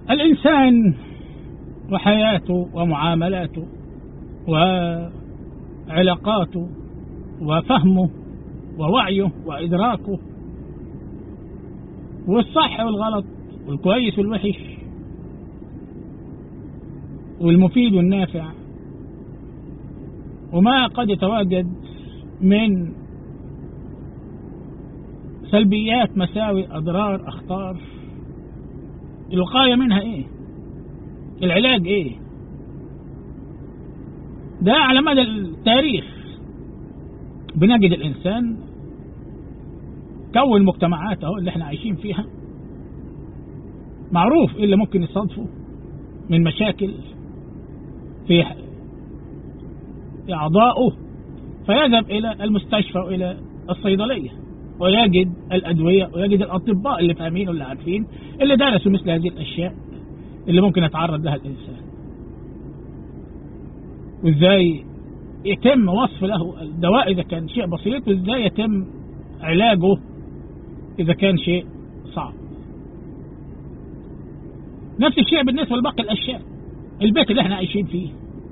الإنسان وحياته ومعاملاته وعلاقاته وفهمه ووعيه وإدراكه والصح والغلط والكويس والوحش والمفيد والنافع وما قد يتواجد من سلبيات مساوئ أضرار أخطار، الوقاية منها إيه؟ العلاج إيه؟ ده على مدى التاريخ بنجد الإنسان كون مجتمعات أهو اللي احنا عايشين فيها، معروف إيه اللي ممكن يصادفه من مشاكل في أعضائه، فيذهب إلى المستشفى وإلى الصيدلية ويجد الأدوية ويجد الأطباء اللي فاهمين واللي عارفين اللي درسوا مثل هذه الأشياء اللي ممكن يتعرض لها الإنسان، وإزاي يتم وصف له الدواء إذا كان شيء بسيط، وإزاي يتم علاجه إذا كان شيء صعب. نفس الشيء بالنسبة لباقي الأشياء، البيت اللي احنا عايشين فيه،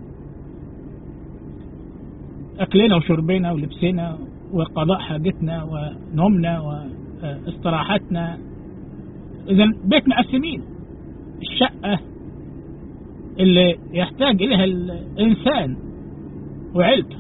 أكلنا وشربنا ولبسنا وقضاء حاجتنا ونومنا واستراحتنا، إذا بيت مقسمين، الشقة اللي يحتاج إليها الإنسان وعيلته،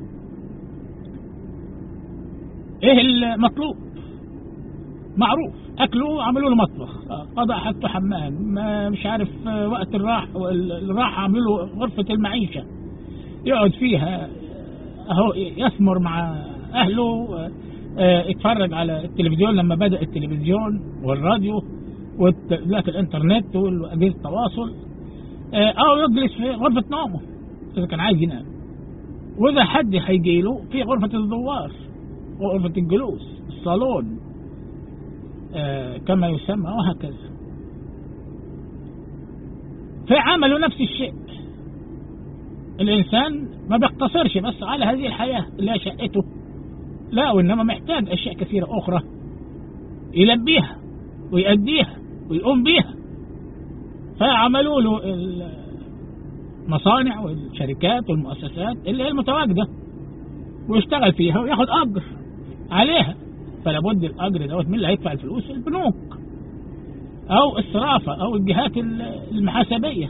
إيه المطلوب معروف، أكله عملوا له مطبخ، قضاء حاجته حمام، مش عارف وقت الراحة عملوا له غرفة المعيشة يقعد فيها اهو يثمر مع اهله، يتفرج على التلفزيون لما بدأ التلفزيون والراديو ودلوقتي الانترنت واجهزة التواصل، او يجلس في غرفة نومه اذا كان عايز ينام، واذا حد هيجي له في غرفة الزوار وغرفة الجلوس الصالون كما يسمى، وهكذا. فعملوا نفس الشيء، الإنسان ما بيقتصرش بس على هذه الحياة اللي هي شقته، لا، وإنما محتاج أشياء كثيرة أخرى يلبيها ويؤديها ويقوم بيها، فعملوا له المصانع والشركات والمؤسسات اللي هي المتواجدة ويشتغل فيها وياخد أجر عليها، فلا بد الأجر دوت من اللي هيدفع الفلوس؟ البنوك أو الصرافة أو الجهات المحاسبية.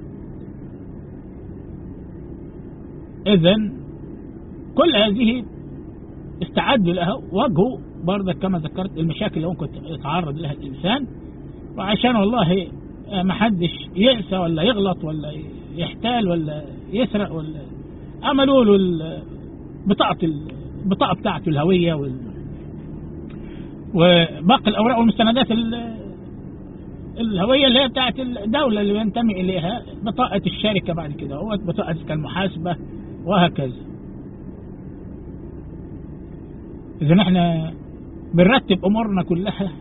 إذن كل هذه استعدوا لها، واجهوا برضه كما ذكرت المشاكل اللي ممكن يتعرض لها الإنسان، وعشان والله ما حدش يأسى ولا يغلط ولا يحتال ولا يسرق، ولا عملوا له البطاقة بتاعته الهوية وباقي الأوراق والمستندات الهوية اللي هي بتاعت الدولة اللي ينتمي إليها، بطاقة الشركة بعد كده، هو بطاقة المحاسبة وهكذا. إذا نحن بنرتب أمورنا كلها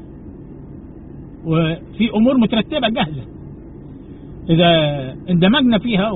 وفي أمور مترتبة جاهزة، إذا اندمجنا فيها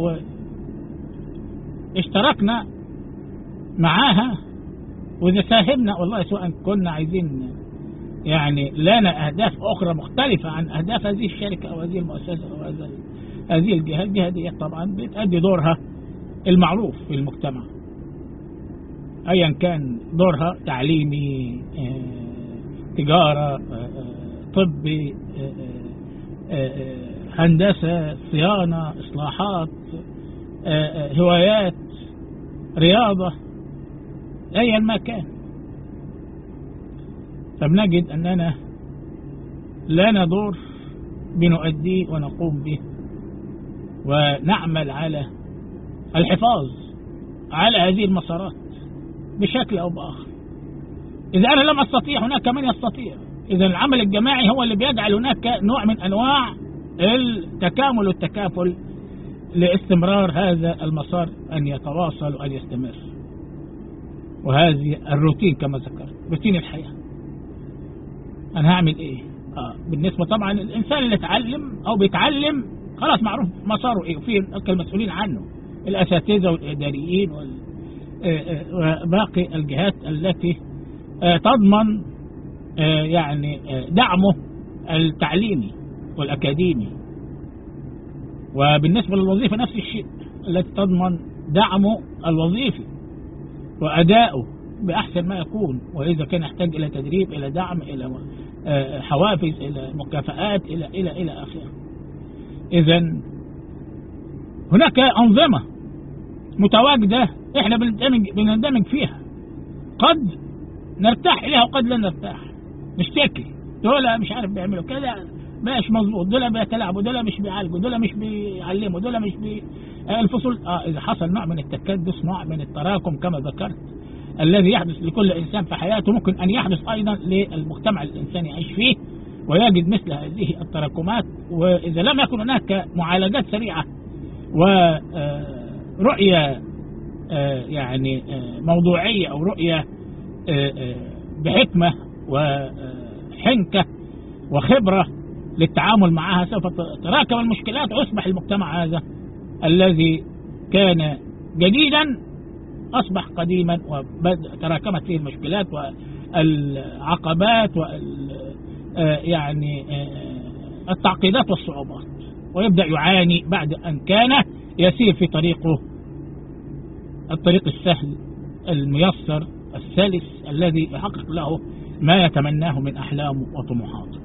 واشتركنا معاها وإذا ساهمنا، والله سواء كنا عايزين يعني لنا أهداف أخرى مختلفة عن أهداف هذه الشركة أو هذه المؤسسة أو هذه الجهات، دي طبعا بتأدي دورها المعروف في المجتمع، أيا كان دورها، تعليمي، تجارة، طبي، هندسة، صيانة، إصلاحات، هوايات، رياضة، أيا ما كان. فبنجد أننا لنا دور بنؤديه ونقوم به، ونعمل على الحفاظ على هذه المسارات بشكل أو بآخر. إذا أنا لم أستطيع هناك من يستطيع. إذا العمل الجماعي هو اللي بيجعل هناك نوع من أنواع التكامل والتكافل لاستمرار هذا المسار أن يتواصل وأن يستمر. وهذه الروتين كما ذكرت، روتين الحياة. أنا هعمل إيه؟ بالنسبة طبعا الإنسان اللي اتعلم أو بيتعلم خلاص معروف مساره إيه، وفي المسؤولين عنه الأساتذة والإداريين وباقي الجهات التي تضمن يعني دعمه التعليمي والأكاديمي وبالنسبة للوظيفة نفس الشيء، التي تضمن دعمه الوظيفي وأداؤه بأحسن ما يكون، وإذا كان يحتاج إلى تدريب، إلى دعم، إلى حوافز، إلى مكافآت، إلى آخره. إذن هناك أنظمة متواجدة إحنا بنندمج فيها، قد نرتاح إليها وقد لا نرتاح، نشتكي دول مش عارف بيعملوا كذا مش مظبوط، دول بيتلاعبوا، دول مش بيعالجوا، دول مش بيعلموا، دول مش الفصول. إذا حصل نوع من التكدس، نوع من التراكم كما ذكرت الذي يحدث لكل إنسان في حياته، ممكن أن يحدث أيضا للمجتمع الإنساني يعيش فيه ويجد مثل هذه التراكمات. وإذا لم يكن هناك معالجات سريعة ورؤية يعني موضوعية أو رؤية بحكمة وحنكة وخبرة للتعامل معها، سوف تتراكم المشكلات ويصبح المجتمع هذا الذي كان جديدا أصبح قديما، وتراكمت فيه المشكلات والعقبات يعني التعقيدات والصعوبات، ويبدأ يعاني بعد أن كان يسير في طريقه الطريق السهل الميسر السلس الذي يحقق له ما يتمناه من أحلامه وطموحاته.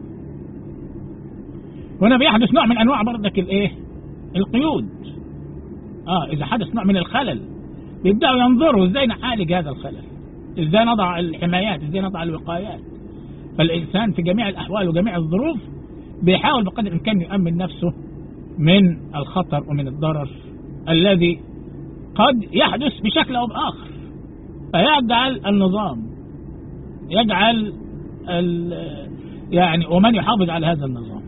هنا بيحدث نوع من أنواع بردك القيود. إذا حدث نوع من الخلل بيبدأوا ينظروا إزاي نعالج هذا الخلل، إزاي نضع الحمايات، إزاي نضع الوقايات. فالإنسان في جميع الأحوال وجميع الظروف بيحاول بقدر الإمكان يؤمن نفسه من الخطر ومن الضرر الذي قد يحدث بشكل أو بآخر، فيجعل النظام، يجعل يعني ومن يحافظ على هذا النظام